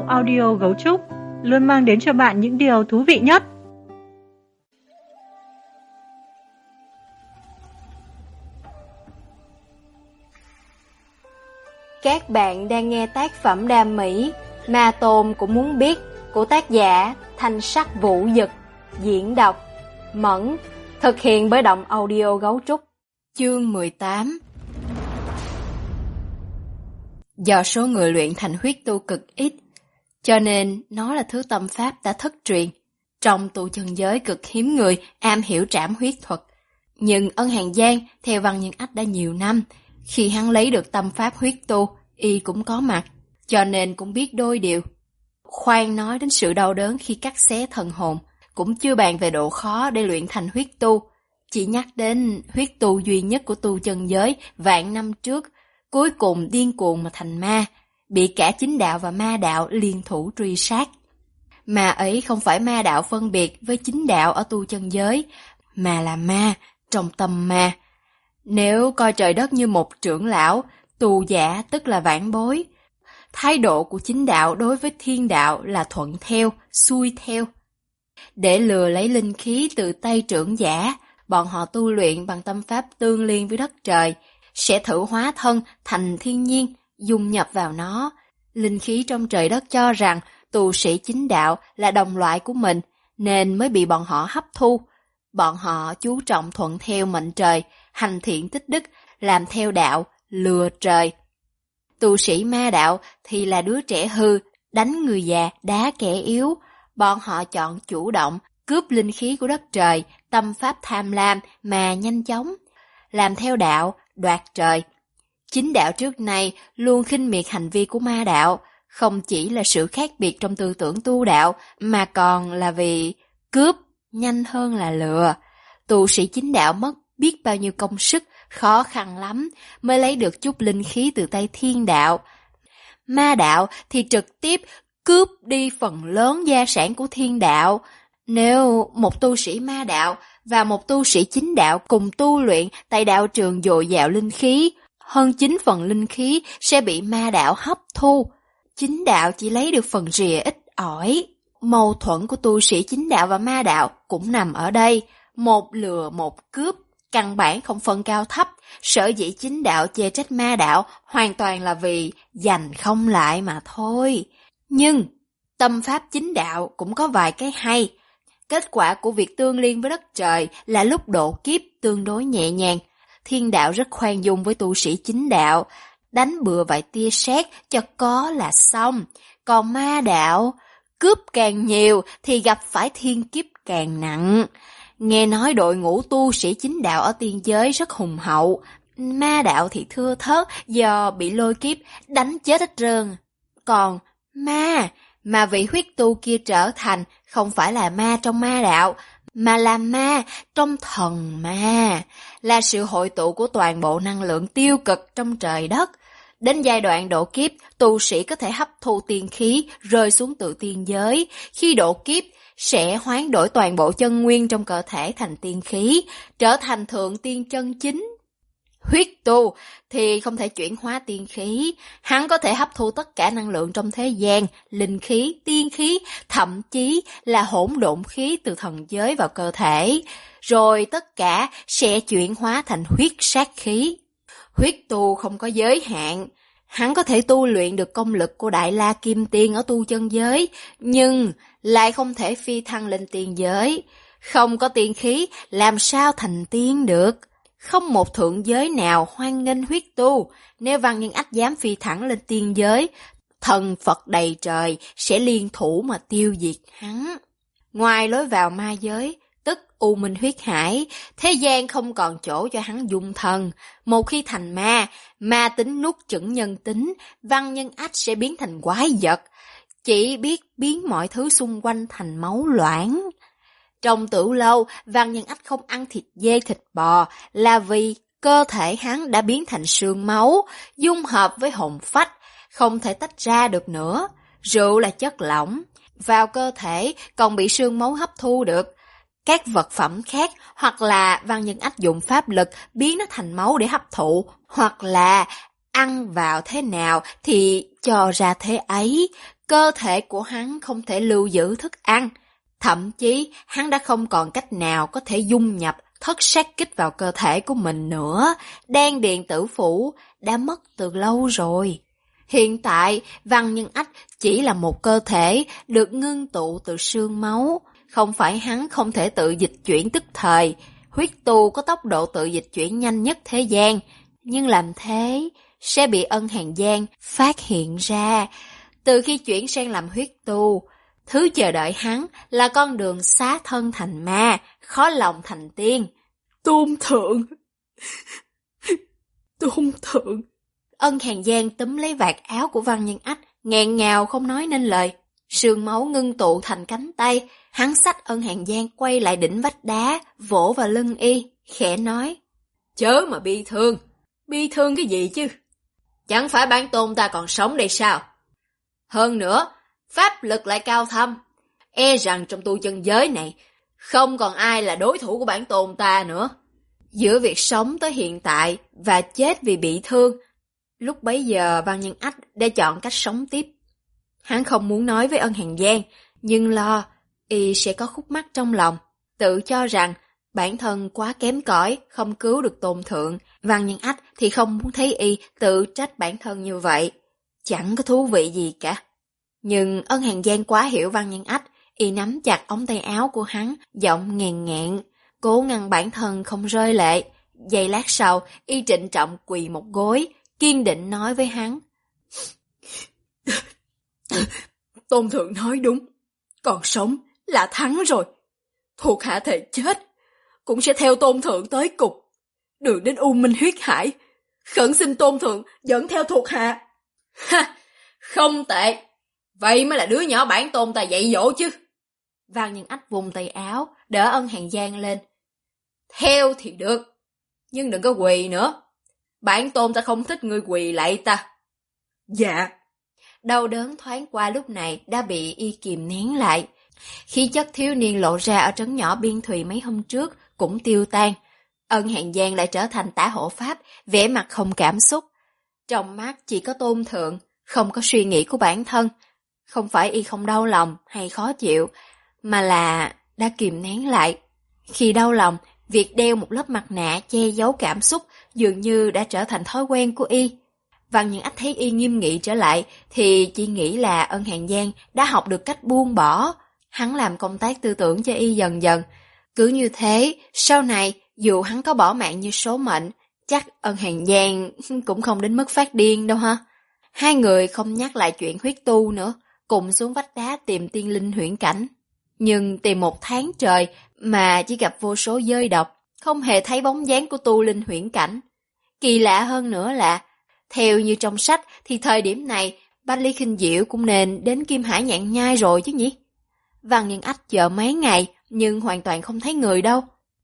audio Gấu Trúc luôn mang đến cho bạn những điều thú vị nhất. Các bạn đang nghe tác phẩm đam mỹ Ma Tôn Cũng Muốn Biết của tác giả Thanh Sắc Vũ Dực, diễn đọc Mẫn, thực hiện bởi Động Audio Gấu Trúc. Chương 18. Do số người luyện thành huyết tu cực ít, cho nên nó là thứ tâm pháp đã thất truyền. Trong tu chân giới cực hiếm người am hiểu trảm huyết thuật. Nhưng Ân Hàn Giang theo Văn Nhân Ách đã nhiều năm, khi hắn lấy được tâm pháp huyết tu, y cũng có mặt, cho nên cũng biết đôi điều. Khoan nói đến sự đau đớn khi cắt xé thần hồn, cũng chưa bàn về độ khó để luyện thành huyết tu. Chỉ nhắc đến huyết tu duy nhất của tu chân giới vạn năm trước, cuối cùng điên cuồng mà thành ma, bị cả chính đạo và ma đạo liên thủ truy sát. Ma ấy không phải ma đạo phân biệt với chính đạo ở tu chân giới, mà là ma trong tâm ma. Nếu coi trời đất như một trưởng lão, tù giả tức là vãn bối. Thái độ của chính đạo đối với thiên đạo là thuận theo, xuôi theo. Để lừa lấy linh khí từ tay trưởng giả, bọn họ tu luyện bằng tâm pháp tương liên với đất trời, sẽ thử hóa thân thành thiên nhiên, dung nhập vào nó. Linh khí trong trời đất cho rằng tu sĩ chính đạo là đồng loại của mình, nên mới bị bọn họ hấp thu. Bọn họ chú trọng thuận theo mệnh trời, hành thiện tích đức, làm theo đạo, lừa trời. Tu sĩ ma đạo thì là đứa trẻ hư, đánh người già, đá kẻ yếu. Bọn họ chọn chủ động, cướp linh khí của đất trời, tâm pháp tham lam mà nhanh chóng. Làm theo đạo, đoạt trời. Chính đạo trước nay luôn khinh miệt hành vi của ma đạo, không chỉ là sự khác biệt trong tư tưởng tu đạo, mà còn là vì cướp nhanh hơn là lừa. Tu sĩ chính đạo mất biết bao nhiêu công sức, khó khăn lắm mới lấy được chút linh khí từ tay thiên đạo. Ma đạo thì trực tiếp cướp đi phần lớn gia sản của thiên đạo. Nếu một tu sĩ ma đạo và một tu sĩ chính đạo cùng tu luyện tại đạo trường dồi dào linh khí, hơn 9 phần linh khí sẽ bị ma đạo hấp thu. Chính đạo chỉ lấy được phần rìa ít ỏi. Mâu thuẫn của tu sĩ chính đạo và ma đạo cũng nằm ở đây. Một lừa một cướp, căn bản không phân cao thấp. Sở dĩ chính đạo chê trách ma đạo hoàn toàn là vì giành không lại mà thôi. Nhưng tâm pháp chính đạo cũng có vài cái hay. Kết quả của việc tương liên với đất trời là lúc độ kiếp tương đối nhẹ nhàng. Thiên đạo rất khoan dung với tu sĩ chính đạo, đánh bừa vài tia sét cho có là xong. Còn ma đạo, cướp càng nhiều thì gặp phải thiên kiếp càng nặng. Nghe nói đội ngũ tu sĩ chính đạo ở tiên giới rất hùng hậu, ma đạo thì thưa thớt do bị lôi kiếp đánh chết hết trơn. Còn mà vị huyết tu kia trở thành không phải là ma trong ma đạo, mà là ma trong thần ma, là sự hội tụ của toàn bộ năng lượng tiêu cực trong trời đất. Đến giai đoạn độ kiếp, tu sĩ có thể hấp thu tiên khí rơi xuống từ tiên giới. Khi độ kiếp, sẽ hoán đổi toàn bộ chân nguyên trong cơ thể thành tiên khí, trở thành thượng tiên chân chính. Huyết tu thì không thể chuyển hóa tiên khí, hắn có thể hấp thu tất cả năng lượng trong thế gian, linh khí, tiên khí, thậm chí là hỗn độn khí từ thần giới vào cơ thể, rồi tất cả sẽ chuyển hóa thành huyết sát khí. Huyết tu không có giới hạn, hắn có thể tu luyện được công lực của Đại La Kim Tiên ở tu chân giới, nhưng lại không thể phi thăng lên tiên giới. Không có tiên khí, làm sao thành tiên được? Không một thượng giới nào hoan nghênh huyết tu. Nếu Văn Nhân Ách dám phi thẳng lên tiên giới, thần Phật đầy trời sẽ liên thủ mà tiêu diệt hắn. Ngoài lối vào ma giới, tức U Minh huyết hải, thế gian không còn chỗ cho hắn dung thần. Một khi thành ma tính nuốt chửng nhân tính, Văn Nhân Ách sẽ biến thành quái vật, chỉ biết biến mọi thứ xung quanh thành máu loãng. Trong Tử Lâu, Văn Nhân Ách không ăn thịt dê thịt bò là vì cơ thể hắn đã biến thành xương máu, dung hợp với hồn phách, không thể tách ra được nữa. Rượu là chất lỏng, vào cơ thể còn bị xương máu hấp thu được. Các vật phẩm khác hoặc là Văn Nhân Ách dụng pháp lực biến nó thành máu để hấp thụ, hoặc là ăn vào thế nào thì cho ra thế ấy, cơ thể của hắn không thể lưu giữ thức ăn. Thậm chí, hắn đã không còn cách nào có thể dung nhập thất sát kích vào cơ thể của mình nữa. Đan điền tử phủ đã mất từ lâu rồi. Hiện tại, Văn Nhân Ách chỉ là một cơ thể được ngưng tụ từ xương máu. Không phải hắn không thể tự dịch chuyển tức thời. Huyết tu có tốc độ tự dịch chuyển nhanh nhất thế gian. Nhưng làm thế sẽ bị Ân Hàn Giang phát hiện ra. Từ khi chuyển sang làm huyết tu, thứ chờ đợi hắn là con đường xá thân thành ma, khó lòng thành tiên. Tôn thượng! Tôn thượng! Ân Hàn Giang túm lấy vạt áo của Văn Nhân Ách, nghẹn ngào không nói nên lời. Sương máu ngưng tụ thành cánh tay, hắn xách Ân Hàn Giang quay lại đỉnh vách đá, vỗ vào lưng y, khẽ nói. Chớ mà bi thương cái gì chứ? Chẳng phải bản tôn ta còn sống đây sao? Hơn nữa, pháp lực lại cao thâm, e rằng trong tu chân giới này, không còn ai là đối thủ của bản tôn ta nữa. Giữa việc sống tới hiện tại và chết vì bị thương, lúc bấy giờ Văn Nhân Ách đã chọn cách sống tiếp. Hắn không muốn nói với Ân Hàn Giang, nhưng lo y sẽ có khúc mắc trong lòng, tự cho rằng bản thân quá kém cỏi, không cứu được Tôn thượng. Văn Nhân Ách thì không muốn thấy y tự trách bản thân như vậy, chẳng có thú vị gì cả. Nhưng Ân Hàn Giang quá hiểu Văn Nhân Ách, y nắm chặt ống tay áo của hắn, giọng nghèn nghẹn, cố ngăn bản thân không rơi lệ. Giây lát sau, y trịnh trọng quỳ một gối, kiên định nói với hắn. Tôn thượng nói đúng, còn sống là thắng rồi. Thuộc hạ thề chết, cũng sẽ theo tôn thượng tới cùng. Đường đến U Minh huyết hải, khẩn xin tôn thượng dẫn theo thuộc hạ. Ha, không tệ, vậy mới là đứa nhỏ bản tôn ta dạy dỗ chứ. Văn Nhân Ách vùng tay áo, đỡ Ân Hàn Giang lên. Theo thì được, nhưng đừng có quỳ nữa. Bản tôn ta không thích ngươi quỳ lại ta. Dạ. Đau đớn thoáng qua lúc này đã bị y kìm nén lại. Khí chất thiếu niên lộ ra ở trấn nhỏ Biên Thùy mấy hôm trước cũng tiêu tan. Ân Hàn Giang lại trở thành tả hộ pháp, vẻ mặt không cảm xúc. Trong mắt chỉ có Tôn thượng, không có suy nghĩ của bản thân. Không phải y không đau lòng hay khó chịu, mà là đã kìm nén lại. Khi đau lòng, việc đeo một lớp mặt nạ che giấu cảm xúc dường như đã trở thành thói quen của y. Văn Nhân Ách thấy y nghiêm nghị trở lại thì chỉ nghĩ là Ân Hàn Giang đã học được cách buông bỏ. Hắn làm công tác tư tưởng cho y dần dần. Cứ như thế, sau này dù hắn có bỏ mạng như số mệnh, chắc Ân Hàn Giang cũng không đến mức phát điên đâu ha. Hai người không nhắc lại chuyện huyết tu nữa, cùng xuống vách đá tìm tiên linh huyễn cảnh. Nhưng tìm một tháng trời mà chỉ gặp vô số dơi độc, không hề thấy bóng dáng của tu linh huyễn cảnh. Kỳ lạ hơn nữa là, theo như trong sách thì thời điểm này Bách Lý Khinh Diệu cũng nên đến Kim Hải Nhạn Nhai rồi chứ nhỉ? Văn Nhân Ách chờ mấy ngày nhưng hoàn toàn không thấy người đâu.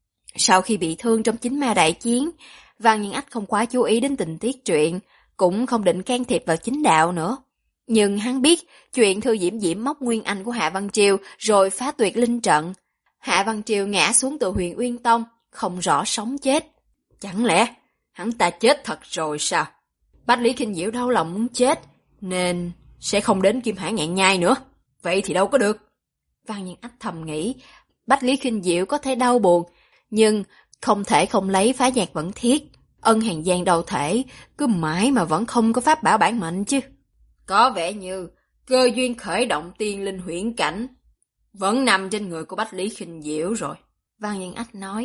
Sau khi bị thương trong chính ma đại chiến, Văn Nhân Ách không quá chú ý đến tình tiết truyện, cũng không định can thiệp vào chính đạo nữa. Nhưng hắn biết chuyện Thư Diễm Diễm móc nguyên anh của Hạ Văn Triều rồi phá tuyệt linh trận. Hạ Văn Triều ngã xuống từ Huyền Uyên Tông, không rõ sống chết. Chẳng lẽ hắn ta chết thật rồi sao? Bách Lý Khinh Diệu đau lòng muốn chết, nên sẽ không đến Kim Hải Nhạn Nhai nữa. Vậy thì đâu có được. Văn Nhân Ách thầm nghĩ, Bách Lý Khinh Diệu có thể đau buồn, nhưng không thể không lấy phá nhạc vẫn thiết. Ân Hàn Giang đầu thể, cứ mãi mà vẫn không có pháp bảo bản mệnh chứ. Có vẻ như cơ duyên khởi động tiên linh huyễn cảnh vẫn nằm trên người của Bách Lý Khinh Diệu rồi. Văn Nhân Ách nói,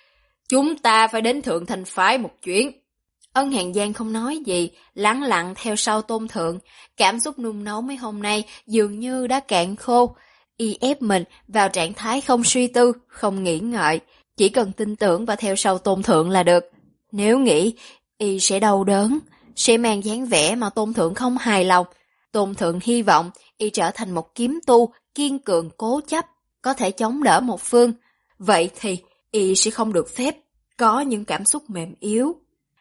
chúng ta phải đến Thượng Thanh Phái một chuyến. Ân Hàn Giang không nói gì, lắng lặng theo sau Tôn thượng. Cảm xúc nung nấu mấy hôm nay dường như đã cạn khô. Y ép mình vào trạng thái không suy tư, không nghĩ ngợi, chỉ cần tin tưởng và theo sau Tôn thượng là được. Nếu nghĩ, y sẽ đau đớn, sẽ mang dáng vẻ mà Tôn thượng không hài lòng. Tôn thượng hy vọng y trở thành một kiếm tu kiên cường cố chấp, có thể chống đỡ một phương. Vậy thì y sẽ không được phép có những cảm xúc mềm yếu.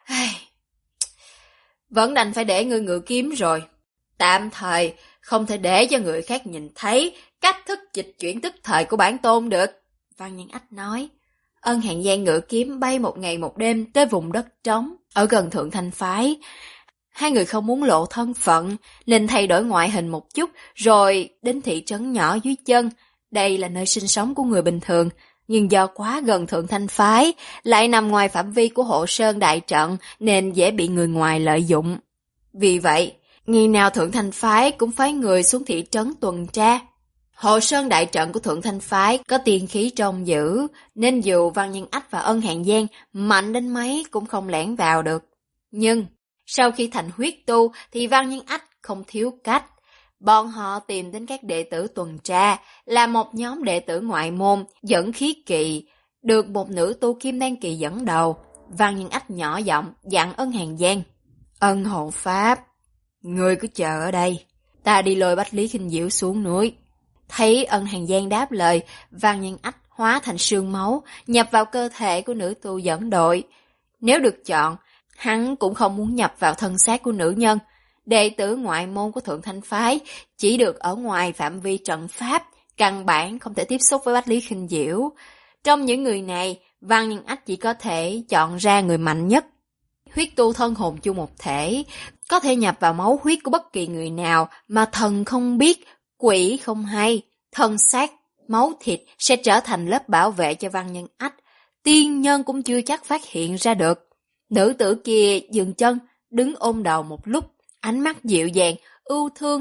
Vẫn đành phải để ngươi ngự kiếm rồi. Tạm thời không thể để cho người khác nhìn thấy cách thức dịch chuyển tức thời của bản tôn được. Văn Nhân Ách nói. Ân Hàn Giang ngự kiếm bay một ngày một đêm tới vùng đất trống ở gần Thượng Thanh Phái. Hai người không muốn lộ thân phận nên thay đổi ngoại hình một chút rồi đến thị trấn nhỏ dưới chân. Đây là nơi sinh sống của người bình thường, nhưng do quá gần Thượng Thanh Phái, lại nằm ngoài phạm vi của Hộ Sơn Đại Trận nên dễ bị người ngoài lợi dụng. Vì vậy, ngày nào Thượng Thanh Phái cũng phái người xuống thị trấn tuần tra. Hộ Sơn Đại Trận của Thượng Thanh Phái có tiên khí trông giữ, nên dù Văn Nhân Ách và Ân Hàn Giang mạnh đến mấy cũng không lẻn vào được. Nhưng, sau khi thành huyết tu thì Văn Nhân Ách không thiếu cách. Bọn họ tìm đến các đệ tử tuần tra, là một nhóm đệ tử ngoại môn, dẫn khí kỳ, được một nữ tu kim đan kỳ dẫn đầu. Văn Nhân Ách nhỏ giọng dặn Ân Hàn Giang: Ân hộ pháp, ngươi cứ chờ ở đây, ta đi lôi Bách Lý Khinh Diễu xuống núi. Thấy Ân Hàn Giang đáp lời, Văn Nhân Ách hóa thành sương máu, nhập vào cơ thể của nữ tu dẫn đội. Nếu được chọn, hắn cũng không muốn nhập vào thân xác của nữ nhân. Đệ tử ngoại môn của Thượng Thanh Phái chỉ được ở ngoài phạm vi trận pháp, căn bản không thể tiếp xúc với Bách Lý Khinh Diễu. Trong những người này, Văn Nhân Ách chỉ có thể chọn ra người mạnh nhất. Huyết tu thân hồn chung một thể, có thể nhập vào máu huyết của bất kỳ người nào mà thần không biết, quỷ không hay. Thân xác, máu thịt sẽ trở thành lớp bảo vệ cho Văn Nhân Ách. Tiên nhân cũng chưa chắc phát hiện ra được. Nữ tử kia dừng chân, đứng ôm đầu một lúc, ánh mắt dịu dàng, ưu thương,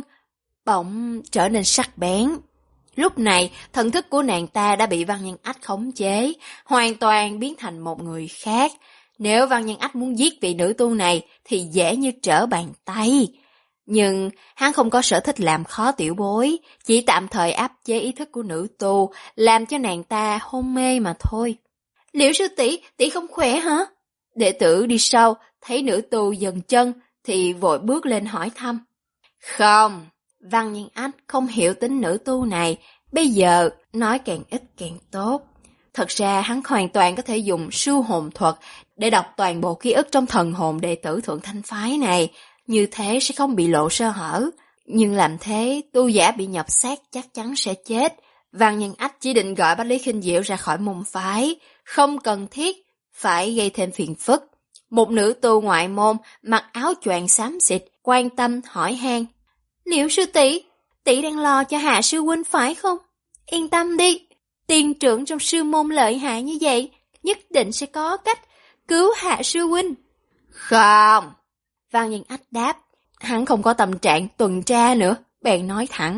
bỗng trở nên sắc bén. Lúc này, thần thức của nàng ta đã bị Văn Nhân Ách khống chế, hoàn toàn biến thành một người khác. Nếu Văn Nhân Ách muốn giết vị nữ tu này thì dễ như trở bàn tay. Nhưng hắn không có sở thích làm khó tiểu bối, chỉ tạm thời áp chế ý thức của nữ tu, làm cho nàng ta hôn mê mà thôi. Liễu sư tỷ, tỷ không khỏe hả? Đệ tử đi sau, thấy nữ tu dần chân thì vội bước lên hỏi thăm. Không, Văn Nhân Ách không hiểu tính nữ tu này, bây giờ nói càng ít càng tốt. Thật ra hắn hoàn toàn có thể dùng siêu hồn thuật để đọc toàn bộ ký ức trong thần hồn đệ tử Thượng Thanh Phái này, như thế sẽ không bị lộ sơ hở. Nhưng làm thế, tu giả bị nhập xác chắc chắn sẽ chết. Văn Nhân Ách chỉ định gọi Bách Lý Khinh Diễu ra khỏi môn phái, không cần thiết phải gây thêm phiền phức. Một nữ tu ngoại môn mặc áo choàng xám xịt, quan tâm hỏi han. Liễu sư tỷ, tỷ đang lo cho Hạ sư huynh phải không? Yên tâm đi, tiên trưởng trong sư môn lợi hại như vậy, nhất định sẽ có cách cứu Hạ sư huynh. Không, Văn Nhân Ách đáp, hắn không có tâm trạng tuần tra nữa, bèn nói thẳng.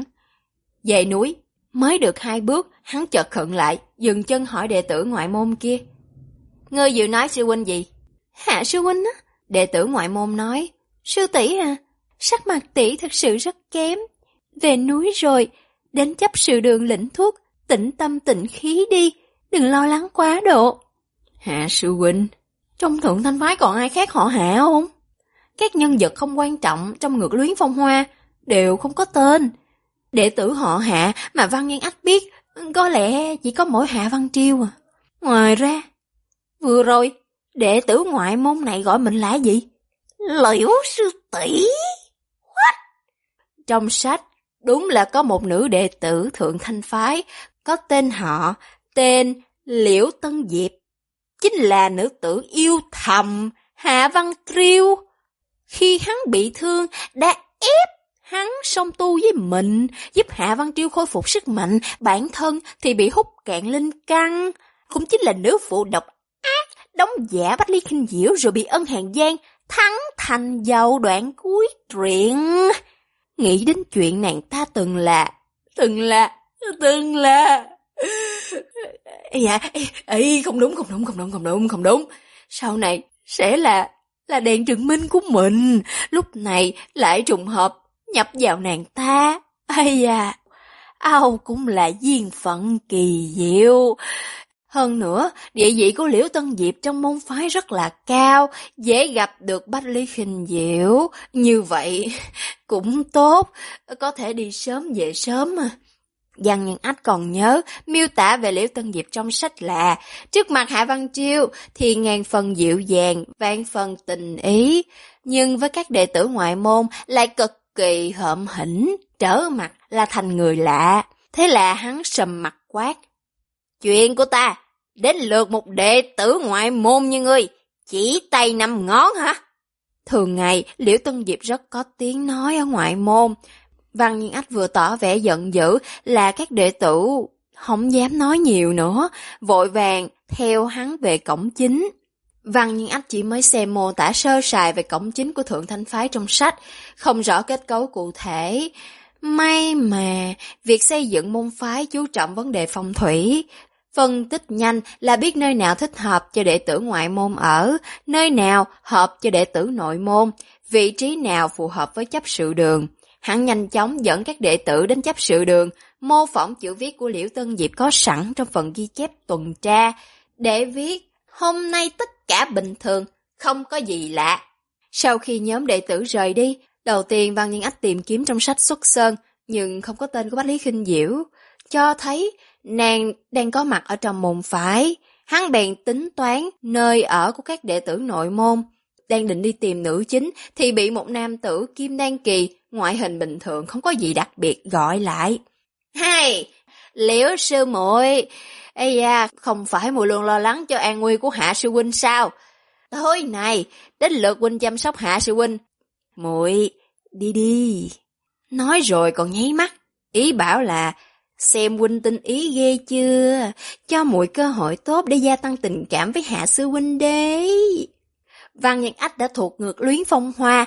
Về núi, mới được 2 bước, hắn chợt khựng lại, dừng chân hỏi đệ tử ngoại môn kia. Ngươi dự nói sư huynh gì? Hạ sư huynh á, đệ tử ngoại môn nói. Sư tỷ à, sắc mặt tỷ thật sự rất kém. Về núi rồi, đến chấp sự đường lĩnh thuốc, tĩnh tâm tĩnh khí đi, đừng lo lắng quá độ. Hạ sư huynh, trong Thượng Thanh Phái còn ai khác họ Hạ không? Các nhân vật không quan trọng trong Ngược Luyến Phong Hoa đều không có tên. Đệ tử họ Hạ mà Văn Nhân Ách biết có lẽ chỉ có mỗi Hạ Văn Triêu à. Ngoài ra, vừa rồi đệ tử ngoại môn này gọi mình là gì? Liễu sư tỷ. What? Trong sách đúng là có một nữ đệ tử Thượng Thanh Phái có tên họ, tên Liễu Tân Diệp, chính là nữ tử yêu thầm Hạ Văn Triêu. Khi hắn bị thương đã ép hắn song tu với mình, giúp Hạ Văn Triêu khôi phục sức mạnh, bản thân thì bị hút cạn linh căn, cũng chính là nữ phụ độc ác đóng giả Bách Lý Khinh Diễu rồi bị Ân Hàn Giang thắng thành dầu đoạn cuối truyện. Nghĩ đến chuyện nàng ta từng là không đúng. Sau này sẽ là đèn chứng minh của mình, lúc này lại trùng hợp nhập vào nàng ta. Ây da, ao cũng là duyên phận kỳ diệu. Hơn nữa, địa vị của Liễu Tân Diệp trong môn phái rất là cao, dễ gặp được Bách Lý Khinh Diễu. Như vậy cũng tốt, có thể đi sớm về sớm mà. Văn Nhân Ách còn nhớ miêu tả về Liễu Tân Diệp trong sách là trước mặt Hạ Văn Triêu thì ngàn phần dịu dàng, vạn phần tình ý, nhưng với các đệ tử ngoại môn lại cực kỳ hợm hĩnh, trở mặt là thành người lạ. Thế là hắn sầm mặt quát. Chuyện của ta, đến lượt một đệ tử ngoại môn như ngươi, chỉ tay 5 ngón hả? Thường ngày, Liễu Tân Diệp rất có tiếng nói ở ngoại môn. Văn Nhiên Ách vừa tỏ vẻ giận dữ là các đệ tử không dám nói nhiều nữa, vội vàng theo hắn về cổng chính. Văn Nhiên Ách chỉ mới xem mô tả sơ sài về cổng chính của Thượng Thanh Phái trong sách, không rõ kết cấu cụ thể. May mà, việc xây dựng môn phái chú trọng vấn đề phong thủy. Phân tích nhanh là biết nơi nào thích hợp cho đệ tử ngoại môn ở, nơi nào hợp cho đệ tử nội môn, vị trí nào phù hợp với chấp sự đường. Hắn nhanh chóng dẫn các đệ tử đến chấp sự đường, mô phỏng chữ viết của Liễu Tân Diệp có sẵn trong phần ghi chép tuần tra, để viết hôm nay tất cả bình thường, không có gì lạ. Sau khi nhóm đệ tử rời đi, đầu tiên Văn Nhiên Ách tìm kiếm trong sách xuất sơn, nhưng không có tên của Bách Lý Khinh Diễu, cho thấy nàng đang có mặt ở trong môn phái. Hắn bèn tính toán nơi ở của các đệ tử nội môn. Đang định đi tìm nữ chính thì bị một nam tử kim đan kỳ, ngoại hình bình thường không có gì đặc biệt gọi lại. Hey, Liễu sư muội, ây da, không phải muội luôn lo lắng cho an nguy của Hạ sư huynh sao? Thôi này, đến lượt huynh chăm sóc Hạ sư huynh. Muội, đi đi. Nói rồi còn nháy mắt, ý bảo là xem huynh tinh ý ghê chưa, cho muội cơ hội tốt để gia tăng tình cảm với Hạ sư huynh đấy. Văn Nhiên Ách đã thuộc ngược Luyến Phong Hoa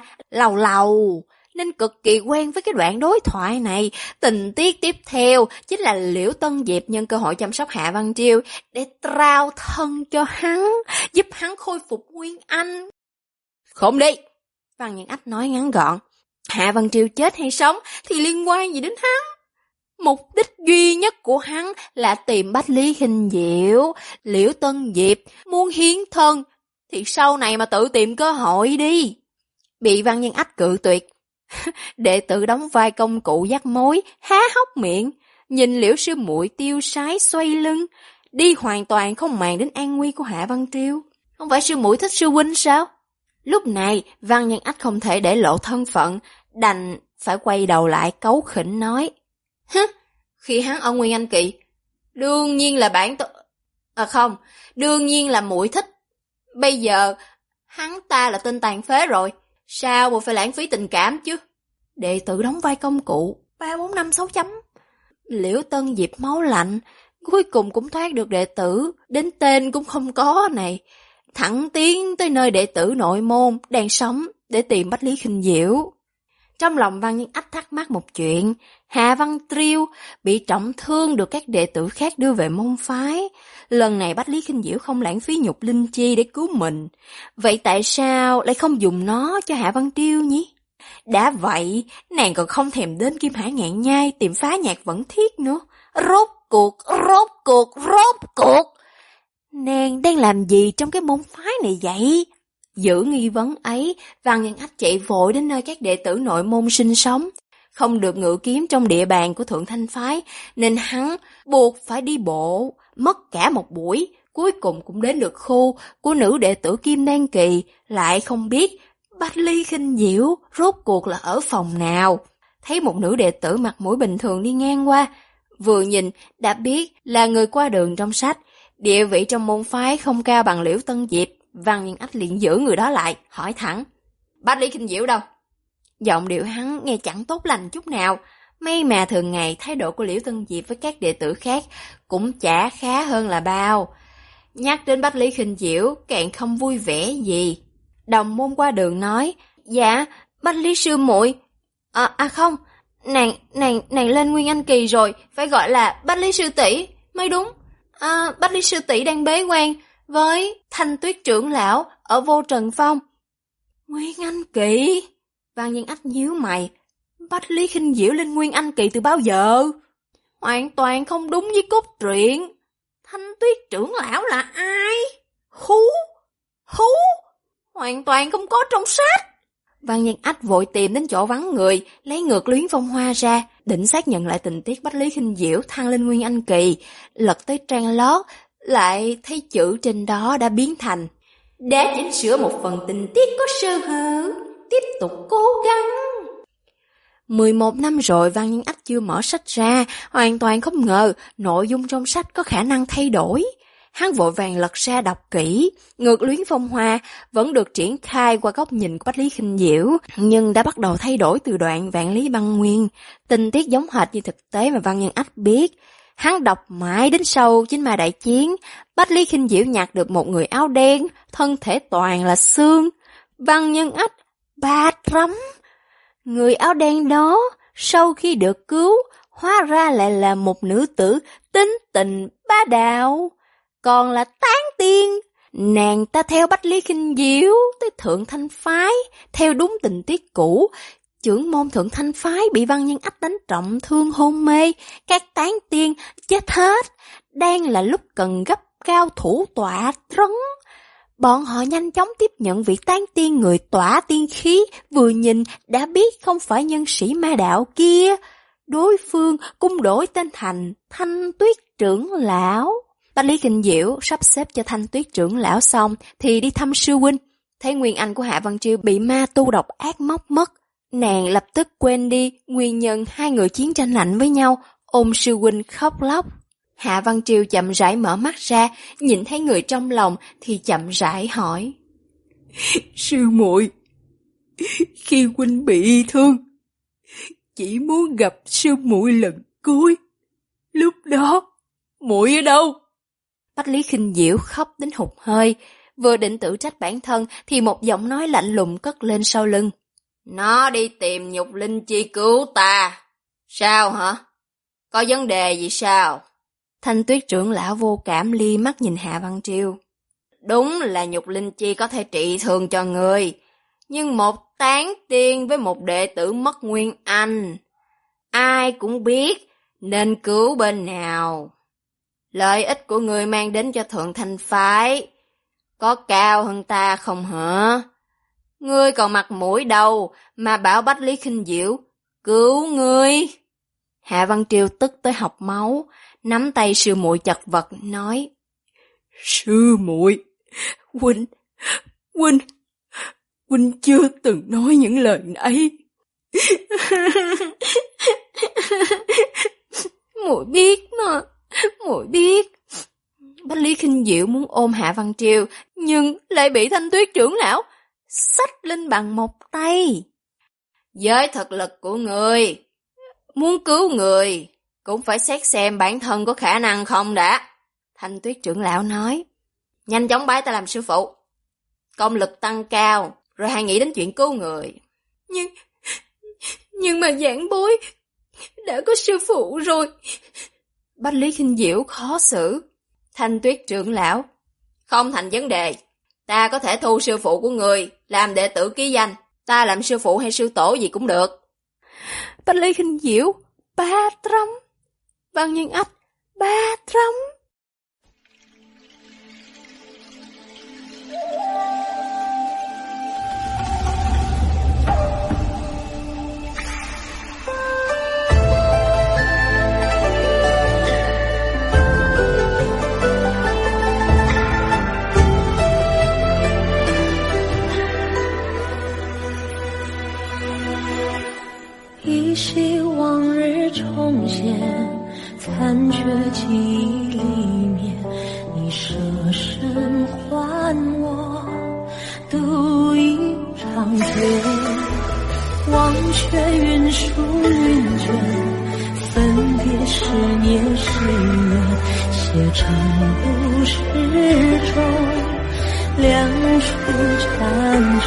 lâu nên cực kỳ quen với cái đoạn đối thoại này. Tình tiết tiếp theo chính là Liễu Tân Diệp nhân cơ hội chăm sóc Hạ Văn Triều để trao thân cho hắn, giúp hắn khôi phục nguyên anh. Không đi, Văn Nhiên Ách nói ngắn gọn. Hạ Văn Triều chết hay sống thì liên quan gì đến hắn? Mục đích duy nhất của hắn là tìm Bách Lý Khinh Diễu. Liễu Tân Diệp muốn hiến thân thì sau này mà tự tìm cơ hội đi. Bị Văn Nhiên Ách cự tuyệt. Đệ tử đóng vai công cụ dắt mối, há hốc miệng, nhìn Liễu sư muội tiêu sái xoay lưng, đi hoàn toàn không màng đến an nguy của Hạ Văn Triều. Không phải sư muội thích sư huynh sao? Lúc này, Văn Nhiên Ách không thể để lộ thân phận, đành phải quay đầu lại cấu khỉnh nói. Khi hắn ở Nguyên Anh Kỳ, đương nhiên là đương nhiên là muội thích. Bây giờ, hắn ta là tên tàn phế rồi, sao mà phải lãng phí tình cảm chứ? Đệ tử đóng vai công cụ, 3, 4, 5, 6 chấm. Liễu Tân Diệp máu lạnh, cuối cùng cũng thoát được đệ tử, đến tên cũng không có này. Thẳng tiến tới nơi đệ tử nội môn đang sống để tìm Bách Lý Khinh Diễu. Trong lòng Văn Nhiên Ách thắc mắc một chuyện, Hạ Văn Triều bị trọng thương được các đệ tử khác đưa về môn phái. Lần này Bách Lý Khinh Diễu không lãng phí nhục linh chi để cứu mình. Vậy tại sao lại không dùng nó cho Hạ Văn Triều nhỉ? Đã vậy, nàng còn không thèm đến Kim Hải Ngạn Nhai tìm phá nhạc vẫn thiết nữa. Rốt cuộc. Nàng đang làm gì trong cái môn phái này vậy? Giữ nghi vấn ấy, Văn Nhiên Ách chạy vội đến nơi các đệ tử nội môn sinh sống. Không được ngự kiếm trong địa bàn của Thượng Thanh Phái, nên hắn buộc phải đi bộ, mất cả một buổi, cuối cùng cũng đến được khu của nữ đệ tử Kim Đan Kỳ, lại không biết Bách Lý Khinh Diễu rốt cuộc là ở phòng nào. Thấy một nữ đệ tử mặt mũi bình thường đi ngang qua, vừa nhìn đã biết là người qua đường trong sách, địa vị trong môn phái không cao bằng Liễu Tân Diệp. Văn Nhiên Ách liền giữ người đó lại, hỏi thẳng, Bách Lý Khinh Diễu đâu? Giọng điệu hắn nghe chẳng tốt lành chút nào, may mà thường ngày thái độ của Liễu Tân Diệp với các đệ tử khác cũng chả khá hơn là bao. Nhắc đến Bách Lý Khinh Diễu càng không vui vẻ gì. Đồng môn qua đường nói, dạ, Bách Lý sư muội, không, nàng lên Nguyên Anh Kỳ rồi, phải gọi là Bách Lý sư tỷ mới đúng. Bách Lý sư tỷ đang bế quan với Thanh Tuyết trưởng lão ở Vô Trần Phong. Nguyên Anh Kỳ? Văn Nhiên Ách nhíu mày. Bách Lý Khinh Diễu lên Nguyên Anh Kỳ từ bao giờ? Hoàn toàn không đúng với cốt truyện. Thanh Tuyết trưởng lão là ai? Hú? Hoàn toàn không có trong sách. Văn Nhiên Ách vội tìm đến chỗ vắng người, lấy ngược Luyến Phong Hoa ra, định xác nhận lại tình tiết Bách Lý Khinh Diễu thăng lên Nguyên Anh Kỳ. Lật tới trang lót, lại thấy chữ trên đó đã biến thành đã chỉnh sửa một phần tình tiết có sơ hở, tiếp tục cố gắng. 11 năm rồi Văn Nhiên Ách chưa mở sách ra, hoàn toàn không ngờ nội dung trong sách có khả năng thay đổi. Hắn vội vàng lật ra đọc kỹ. Ngược luyến phong hoa vẫn được triển khai qua góc nhìn của Bách Lý Khinh Diễu, nhưng đã bắt đầu thay đổi từ đoạn Vạn Lý Băng Nguyên. Tình tiết giống hệt như thực tế mà Văn Nhân Ách biết. Hắn đọc mãi đến sau Chính Ma Đại Chiến, Bách Lý Khinh Diễu nhặt được một người áo đen, thân thể toàn là xương. Văn Nhân Ách ba trắm. Người áo đen đó, sau khi được cứu, hóa ra lại là một nữ tử tính tình bá đạo, còn là tán tiên. Nàng ta theo Bách Lý Khinh Diễu tới Thượng Thanh Phái, theo đúng tình tiết cũ. Trưởng môn Thượng Thanh Phái bị Văn Nhân Ách đánh trọng thương hôn mê, các tán tiên chết hết, đang là lúc cần gấp cao thủ tọa trấn. Bọn họ nhanh chóng tiếp nhận vị tán tiên người tỏa tiên khí, vừa nhìn đã biết không phải nhân sĩ ma đạo kia. Đối phương cung đổi tên thành Thanh Tuyết trưởng lão. Bách Lý Khinh Diễu sắp xếp cho Thanh Tuyết trưởng lão xong thì đi thăm sư huynh. Thấy Nguyên Anh của Hạ Văn Triều bị ma tu độc ác móc mất, nàng lập tức quên đi nguyên nhân hai người chiến tranh lạnh với nhau, ôm sư huynh khóc lóc. Hạ Văn Triều chậm rãi mở mắt ra, nhìn thấy người trong lòng thì chậm rãi hỏi: Sư muội, khi huynh bị thương, chỉ muốn gặp sư muội lần cuối. Lúc đó, muội ở đâu? Bách Lý Khinh Diễu khóc đến hụt hơi, vừa định tự trách bản thân thì một giọng nói lạnh lùng cất lên sau lưng: Nó đi tìm Nhục Linh Chi cứu ta. Sao hả? Có vấn đề gì sao? Thanh Tuyết trưởng lão vô cảm lia mắt nhìn Hạ Văn Triều. Đúng là Nhục Linh Chi có thể trị thương cho người, nhưng một tán tiên với một đệ tử mất nguyên anh, ai cũng biết nên cứu bên nào. Lợi ích của người mang đến cho Thượng Thanh Phái có cao hơn ta không hả? Ngươi còn mặt mũi đâu mà bảo Bách Lý Khinh Diễu cứu ngươi? Hạ Văn Triều tức tới học máu, nắm tay sư muội chật vật nói: Sư muội, huynh chưa từng nói những lời ấy. Muội biết mà, muội biết. Bách Lý Khinh Diễu muốn ôm Hạ Văn Triều, nhưng lại bị Thanh Tuyết trưởng lão xách lên bằng một tay. Với thực lực của người, muốn cứu người cũng phải xét xem bản thân có khả năng không đã. Thanh Tuyết trưởng lão nói: Nhanh chóng bái ta làm sư phụ, công lực tăng cao, rồi hãy nghĩ đến chuyện cứu người. Nhưng mà giảng bối đã có sư phụ rồi. Bách Lý Khinh Diễu khó xử. Thanh Tuyết trưởng lão: Không thành vấn đề, ta có thể thu sư phụ của người làm đệ tử ký danh, ta làm sư phụ hay sư tổ gì cũng được. Bách Lý Khinh Diễu 300, Văn Nhân Ách 300. 依稀往日重现，残缺记忆里面，你舍身还我度一场劫，忘却云舒云卷，分别是孽是缘，写成故事中两处缠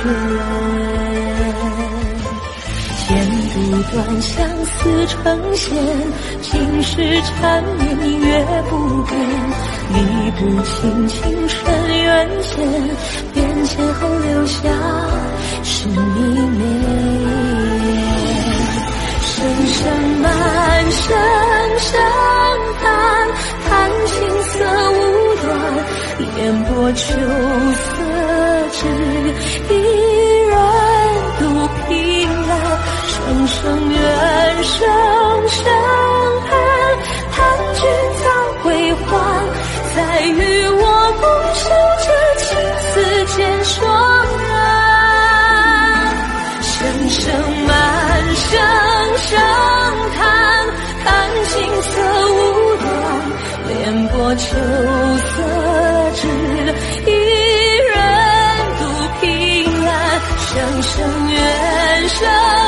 卷。剪不断，相思成线，情是缠绵越不变，理不清情深缘浅，变迁后留下是迷恋。声声满声声叹，叹青涩无端，烟波秋色只一人独凭栏。声声怨，声声恨，叹君早归还，再与我共守这青丝渐霜染。声声满，声声叹，叹青涩无端，莲波秋色生。